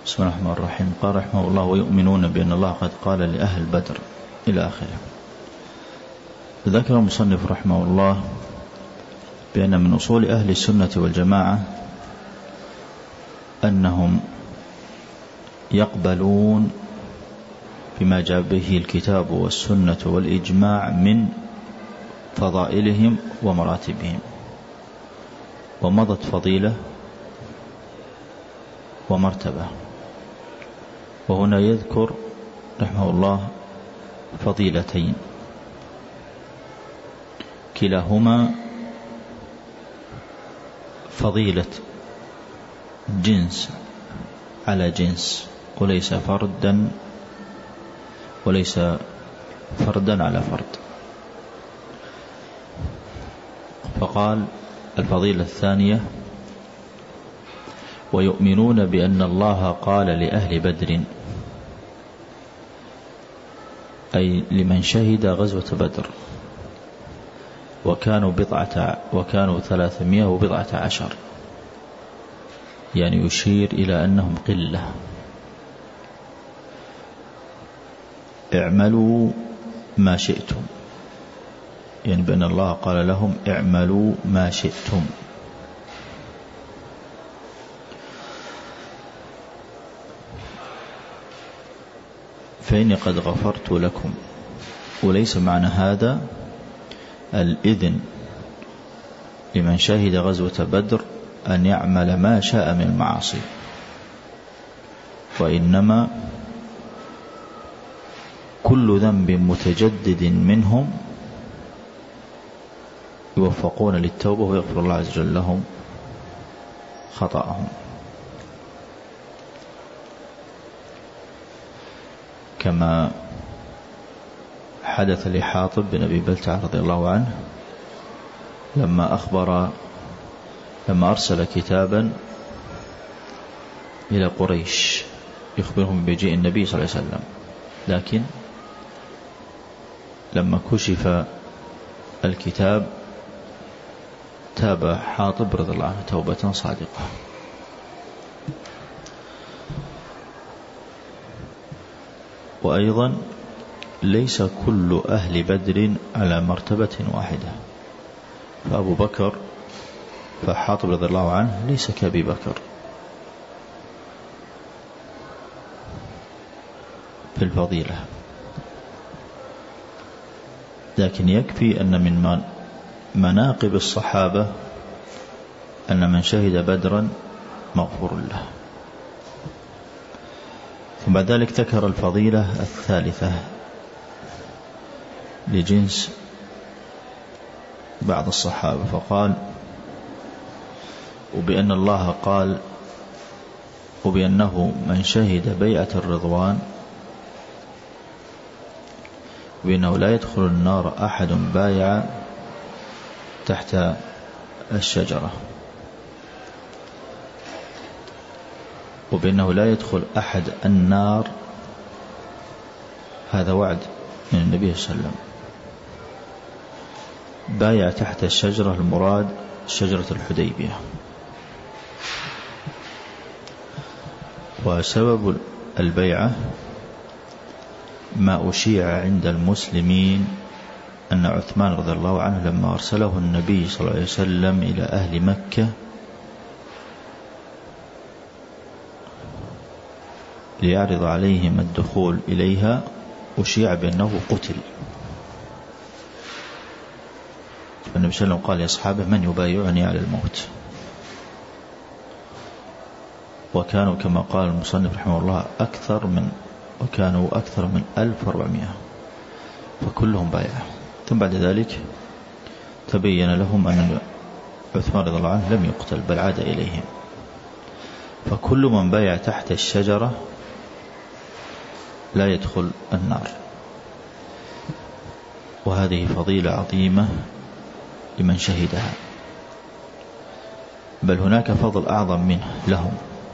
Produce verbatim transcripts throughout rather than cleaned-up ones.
بسم الله الرحمن الرحيم. قال رحمه الله: ويؤمنون بأن الله قد قال لأهل بدر إلى آخره. ذكر المصنف رحمه الله بأن من أصول أهل السنة والجماعة أنهم يقبلون بما جاء به الكتاب والسنة والإجماع من فضائلهم ومراتبهم. ومضت فضيلة ومرتبة، وهنا يذكر رحمه الله فضيلتين كلاهما فضيلة جنس على جنس، وليس فردا وليس فردا على فرد. فقال الفضيلة الثانية: ويؤمنون بأن الله قال لأهل بدر، أي لمن شهد غزوة بدر، وكانوا بضعة وكانوا ثلاثمائة وبضعة عشر، يعني يشير إلى أنهم قلة. اعملوا ما شئتم، يعني بأن الله قال لهم اعملوا ما شئتم. فإني قد غفرت لكم. وليس معنى هذا الإذن لمن شهد غزوة بدر أن يعمل ما شاء من المعاصي، وإنما كل ذنب متجدد منهم يوفقون للتوبة ويغفر الله عز وجل لهم خطأهم، كما حدث لحاطب بن أبي بلتعة رضي الله عنه لما أخبر لما أرسل كتابا إلى قريش يخبرهم بجيء النبي صلى الله عليه وسلم، لكن لما كشف الكتاب تاب حاطب رضي الله عنه توبة صادقة. وأيضا ليس كل أهل بدر على مرتبة واحدة، فأبو بكر فحاطب رضي الله عنه ليس كأبي بكر في الفضيلة، لكن يكفي أن من مناقب الصحابة أن من شهد بدرا مغفور له. ثم بعد ذلك ذكر الفضيلة الثالثة لجنس بعض الصحابة، فقال: وبأن الله قال وبأنه من شهد بيعة الرضوان وبأنه لا يدخل النار أحد بايع تحت الشجرة، وبأنه لا يدخل أحد النار. هذا وعد من النبي صلى الله عليه وسلم. بايع تحت الشجرة المراد شجرة الحديبية. وسبب البيعة ما أشيع عند المسلمين أن عثمان رضي الله عنه لما أرسله النبي صلى الله عليه وسلم إلى أهل مكة ليعرض عليهم الدخول إليها، أشيع بأنه قتل. فالنبي صلى الله عليه وسلم قال لأصحابه: من يبايعني على الموت؟ وكانوا كما قال المصنف رحمه الله أكثر من وكانوا أكثر من ألف وأربعمائة، فكلهم بايعوا. ثم بعد ذلك تبين لهم أن عثمان رضي الله عنه لم يقتل بل عاد إليهم. فكل من بايع تحت الشجرة لا يدخل النار، وهذه فضيلة عظيمة لمن شهدها، بل هناك فضل أعظم منه لهم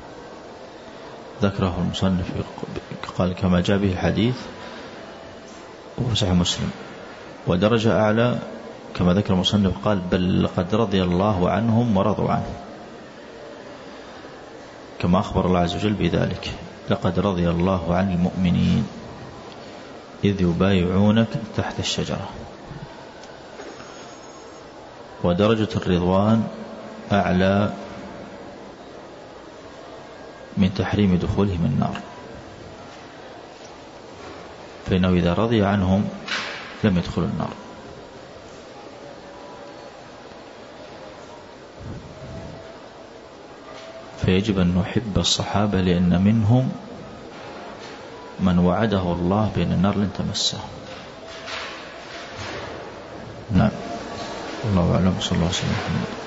ذكره المصنف قال كما جاء به الحديث وهو صحيح مسلم. ودرجة أعلى كما ذكر المصنف قال: بل لقد رضي الله عنهم ورضوا عنه، كما أخبر الله عز وجل بذلك: لقد رضي الله عن المؤمنين إذ يبايعونك تحت الشجرة. ودرجة الرضوان أعلى من تحريم دخولهم النار، فإنه إذا رضي عنهم لم يدخلوا النار. فيجب أن نحب الصحابة، لأن منهم من وعده الله بأن النار لن تمسه. نعم، الله أعلم. صلى الله عليه وسلم.